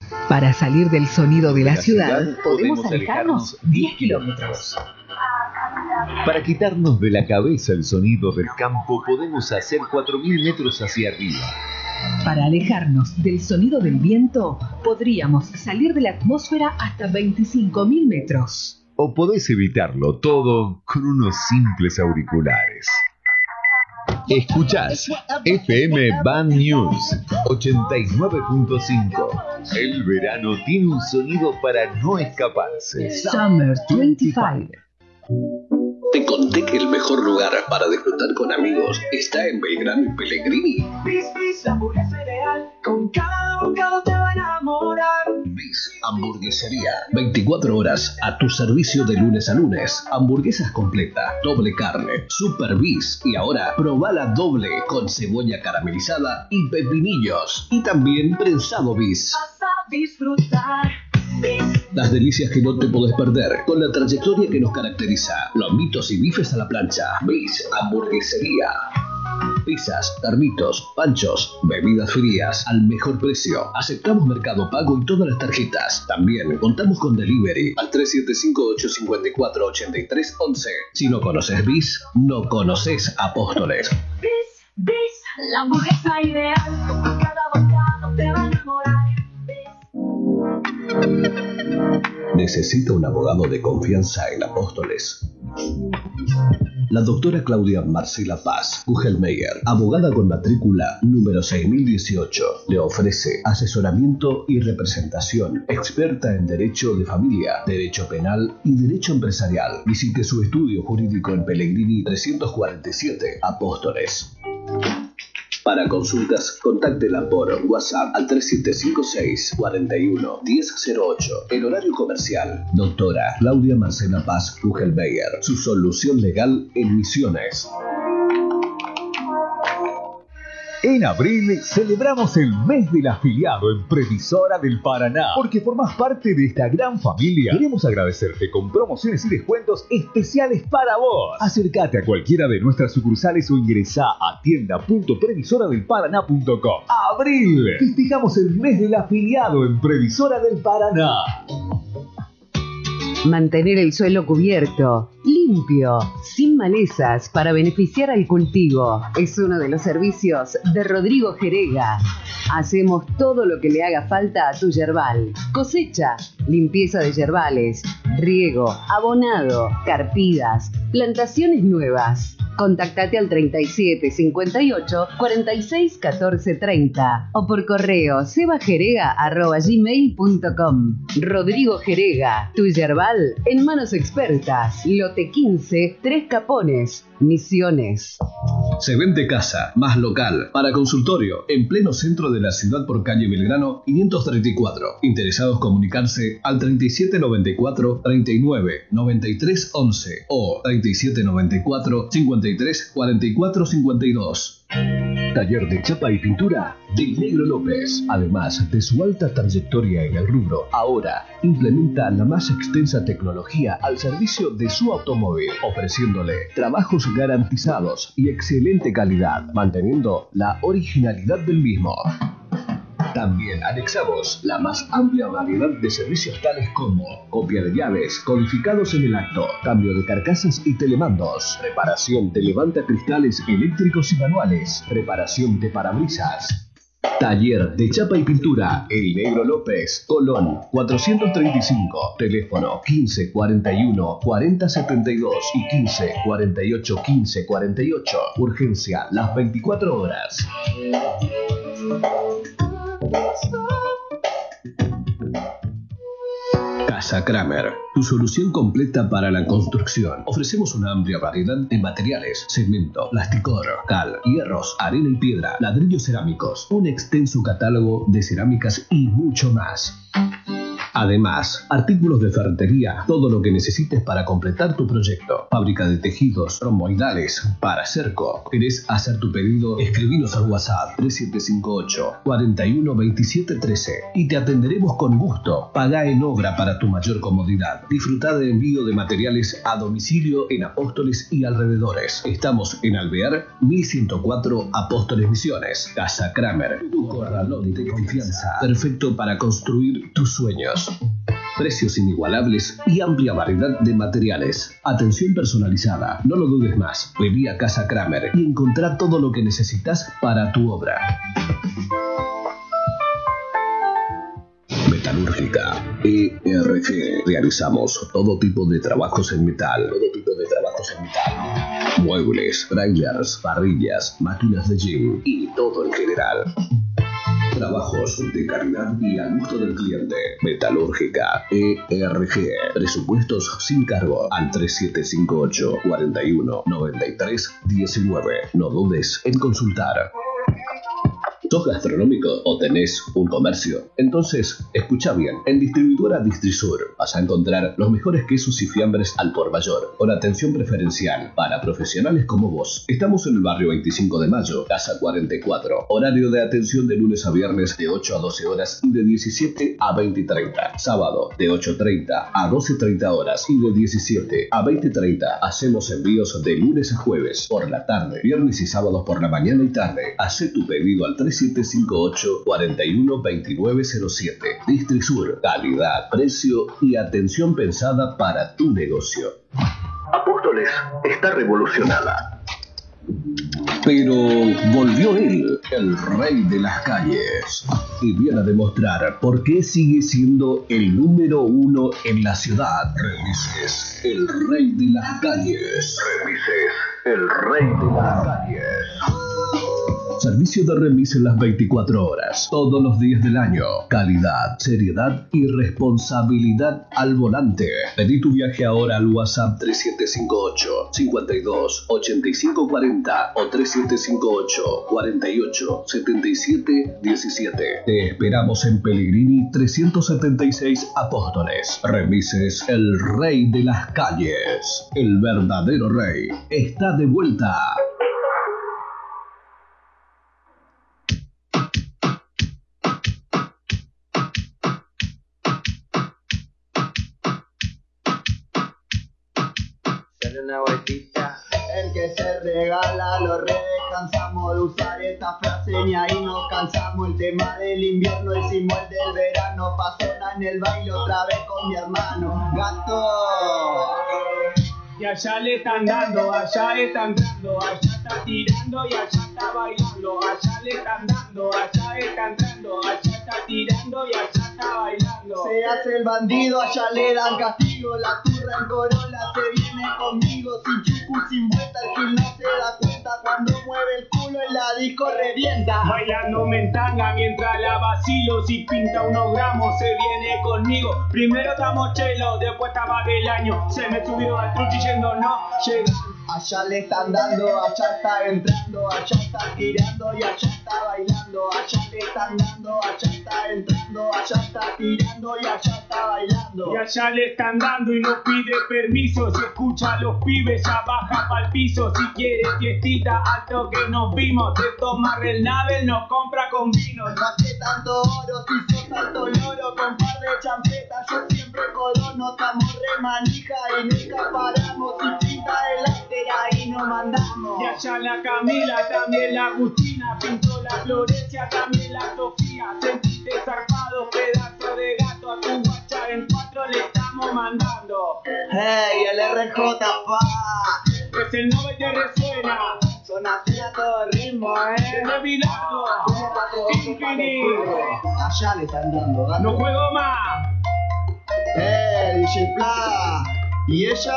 Para salir del sonido de la ciudad, podemos alejarnos 10 kilómetros. Para quitarnos de la cabeza el sonido del campo, podemos hacer 4.000 metros hacia arriba. Para alejarnos del sonido del viento, podríamos salir de la atmósfera hasta 25.000 metros. O podés evitarlo todo con unos simples auriculares. Escuchás FM Band News 89.5. El verano tiene un sonido para no escaparse. Summer 25. Te conté que el mejor lugar para disfrutar con amigos está en Belgrano y Pellegrini. Bis, hamburguesa cereal. Con cada bocado te va a enamorar. Bis Hamburguesería. 24 horas a tu servicio de lunes a lunes. Hamburguesas completas, doble carne, super bis. Y ahora probala doble con cebolla caramelizada y pepinillos. Y también prensado bis. Vas a disfrutar. Las delicias que no te podés perder con la trayectoria que nos caracteriza. Lombitos y bifes a la plancha. Bis Hamburguesería. Pizzas, termitos, panchos, bebidas frías al mejor precio. Aceptamos Mercado Pago y todas las tarjetas. También contamos con delivery al 375-854-8311. Si no conoces Bis, no conoces Apóstoles. Bis, la hamburguesa ideal. Con cada bocado te va a enamorar. ¿Necesita un abogado de confianza en Apóstoles? La doctora Claudia Marcela Paz Kugelmeyer, abogada con matrícula número 6018, le ofrece asesoramiento y representación, experta en Derecho de Familia, Derecho Penal y Derecho Empresarial. Visite su estudio jurídico en Pellegrini 347, Apóstoles. Para consultas, contáctela por WhatsApp al 3756 41 1008. En horario comercial, doctora Claudia Marcela Paz Kugelmeyer. Su solución legal en Misiones. En abril celebramos el mes del afiliado en Previsora del Paraná. Porque formás parte de esta gran familia, queremos agradecerte con promociones y descuentos especiales para vos. Acércate a cualquiera de nuestras sucursales o ingresá a tienda.previsoradelparaná.com. ¡Abril! Festejamos el mes del afiliado en Previsora del Paraná. Mantener el suelo cubierto, limpio, sin malezas para beneficiar al cultivo. Es uno de los servicios de Rodrigo Jerega. Hacemos todo lo que le haga falta a tu yerbal. Cosecha, limpieza de yerbales, riego, abonado, carpidas, plantaciones nuevas. Contactate al 37 58 46 14 30 o por correo sebajerega@gmail.com. Rodrigo Jerega, tu yerbal en manos expertas. Lote 15, Tres Capones, Misiones. Se vende casa, más local, para consultorio, en pleno centro de la ciudad por calle Belgrano 534. Interesados comunicarse al 3794 39 93 11 o 3794 53 44 52. Taller de chapa y pintura del Negro López. Además de su alta trayectoria en el rubro, ahora implementa la más extensa tecnología al servicio de su automóvil, ofreciéndole trabajos garantizados y excelente calidad, manteniendo la originalidad del mismo. También anexamos la más amplia variedad de servicios tales como copia de llaves, codificados en el acto, cambio de carcasas y telemandos, reparación de levantacristales eléctricos y manuales, reparación de parabrisas. Taller de chapa y pintura El Negro López, Colón 435, teléfono 15 41 40 72 y 15 48 15 48, urgencia las 24 horas. Casa Kramer, tu solución completa para la construcción. Ofrecemos una amplia variedad de materiales: cemento, plasticor, cal, hierros, arena y piedra, ladrillos cerámicos, un extenso catálogo de cerámicas y mucho más. Además, artículos de ferretería, todo lo que necesites para completar tu proyecto. Fábrica de tejidos, romboidales, para cerco. ¿Querés hacer tu pedido? Escribinos al WhatsApp 3758 41 27 13 y te atenderemos con gusto. Pagá en obra para tu mayor comodidad. Disfrutá de envío de materiales a domicilio en Apóstoles y alrededores. Estamos en Alvear 1104 Apóstoles Misiones. Casa Kramer, tu corralón de confianza. Perfecto para construir tus sueños. Precios inigualables y amplia variedad de materiales. Atención personalizada. No lo dudes más. Vení a Casa Kramer y encontrá todo lo que necesitas para tu obra. Metalúrgica ERG. Realizamos todo tipo de trabajos en metal. Muebles, trailers, parrillas, máquinas de gym y todo en general. Trabajos de calidad y al gusto del cliente. Metalúrgica ERG. Presupuestos sin cargo al 3758 41 93 19. No dudes en consultar. ¿Sos gastronómico o tenés un comercio? Entonces, escucha bien. En Distribuidora Distrisur vas a encontrar los mejores quesos y fiambres al por mayor, con atención preferencial para profesionales como vos. Estamos en el barrio 25 de Mayo, Casa 44. Horario de atención de lunes a viernes de 8 a 12 horas y de 17 a 20:30. Sábado de 8:30 a 12:30 horas y de 17 a 20:30. Hacemos envíos de lunes a jueves por la tarde, viernes y sábados por la mañana y tarde. Hacé tu pedido al 3758 41 29 07. Distrisur, calidad, precio y atención pensada para tu negocio. Apóstoles está revolucionada. Pero volvió él, el rey de las calles, y viene a demostrar por qué sigue siendo el número uno en la ciudad. Remises, el rey de las calles. Remises, el rey de las calles. Servicio de remis en las 24 horas, todos los días del año. Calidad, seriedad y responsabilidad al volante. Pedí tu viaje ahora al WhatsApp 3758 52 85 40 o 3758 48 77 17. Te esperamos en Pellegrini 376 Apóstoles. Remises, el rey de las calles. El verdadero rey está de vuelta. Una vueltita. El que se regala lo cansamos de usar esta frase, ni ahí nos cansamos. El tema del invierno hicimos el del verano. Pasona en el baile otra vez con mi hermano. Gato. Y allá le están dando, allá están dando, allá está tirando y allá está bailando. Allá le están dando, allá está entrando, allá está tirando y allá está bailando. Se hace el bandido, allá le dan castigo. La turra en Corolla se viene conmigo. Sin chucu, sin vuelta, el gil no se da cuenta. Cuando mueve el culo en la disco revienta. Bailando mentanga mientras la vacilo. Si pinta unos gramos se viene conmigo. Primero estamos chelo, después estaba del año. Se me subió al truchi yendo, no llega. Allá le están dando, allá está entrando, allá está tirando y allá está bailando. Allá le están dando, allá está entrando, allá está tirando y allá está bailando. Y allá le están dando y no pide permiso. Si escucha a los pibes ya baja pa'l piso. Si quiere fiestita, alto que nos vimos. De tomar el nave nos compra con vino. No hace tanto oro, si sos alto loro. Con par de champetas yo siempre corono. Estamos re manija y nunca paramos. Si pinta el after ahí nos mandamos. Y allá la Camila, también la Agustina. Pintó la Florencia, también la Sofía. Sentiste zarpado, pedazo de gato. A tu guacha en 4 le estamos mandando. Hey, el RJ, pa. Es el 9 te resuena. Son así a todo ritmo, Desde Bilardo, infinito. Allá le están dando, gato. No juego más. DJ Pla. ¿Y ella?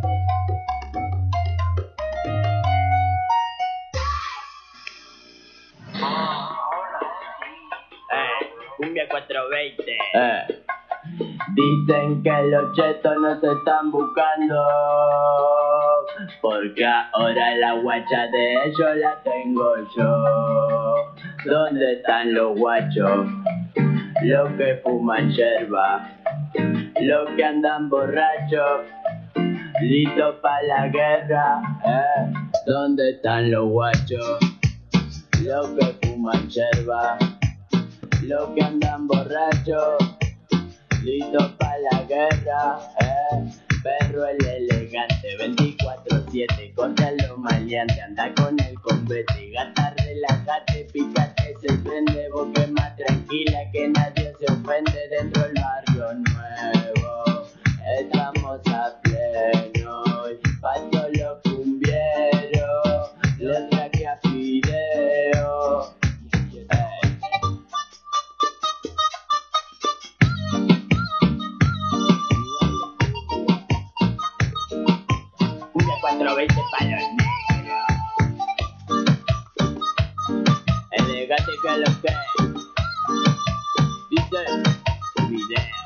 Cumbia 420. Dicen que los chetos nos están buscando, porque ahora la guacha de ellos la tengo yo. ¿Dónde están los guachos? Los que fuman yerba. Los que andan borrachos, listos pa' la guerra, ¿dónde están los guachos? Los que fuman yerba, los que andan borrachos, listos pa' la guerra, Perro el elegante, 24/7, contra lo maleante, anda con el combate, gata relájate, pícate, se prende, vos que más tranquila, que nadie se ofende dentro del barrio nuevo, estamos a pleno, pa' todos los cumbieros, les traje a Fideo. Una 420 palos negros. Elegante que lo que dice video.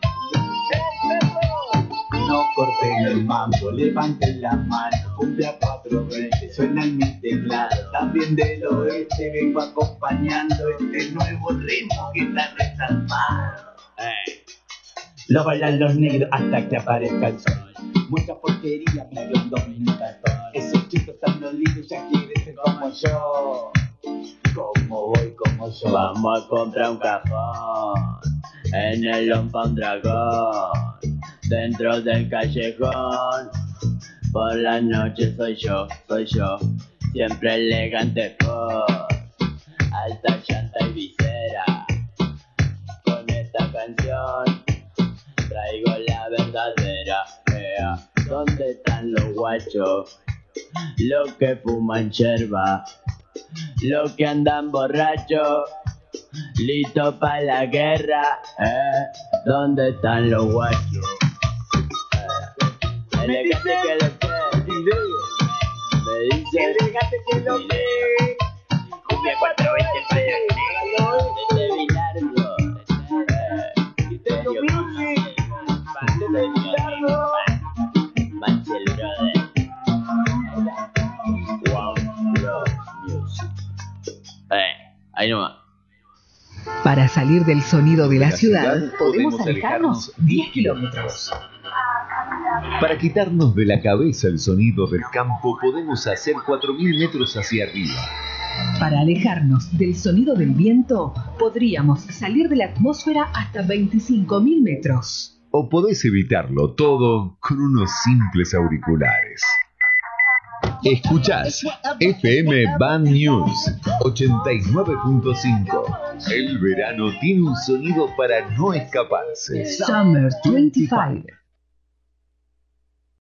No corten el mambo, levanten la mano, cumbia 420, suena en mi teclado. También del oeste vengo acompañando este nuevo ritmo que está resaltado. Lo bailan los negros hasta que aparezca el sol. Mucha porquería, me hablan 2 minutos. Esos chicos tan dolidos ya quieren ser como yo. Como voy, como yo. Vamos a comprar un cajón, en el lompa un dragón, dentro del callejón. Por la noche soy yo, siempre elegante por alta llanta y visera. Con esta canción traigo la verdadera. ¿Dónde están los guachos? Los que fuman yerba, los que andan borrachos, listos pa' la guerra, ¿dónde están los guachos? Elegante que lo que, me dice elegante que lo que, cumbia 420 para los desde Bilardo, Stereo Music, desde Bilardo, Manchel Brother, Wow Bro Music. Ahí nomás. Para salir del sonido de la ciudad, podemos alejarnos 10 kilómetros. Para quitarnos de la cabeza el sonido del campo, podemos hacer 4.000 metros hacia arriba. Para alejarnos del sonido del viento, podríamos salir de la atmósfera hasta 25.000 metros. O podés evitarlo todo con unos simples auriculares. Escuchás FM Band News 89.5. El verano tiene un sonido para no escaparse. Summer 25.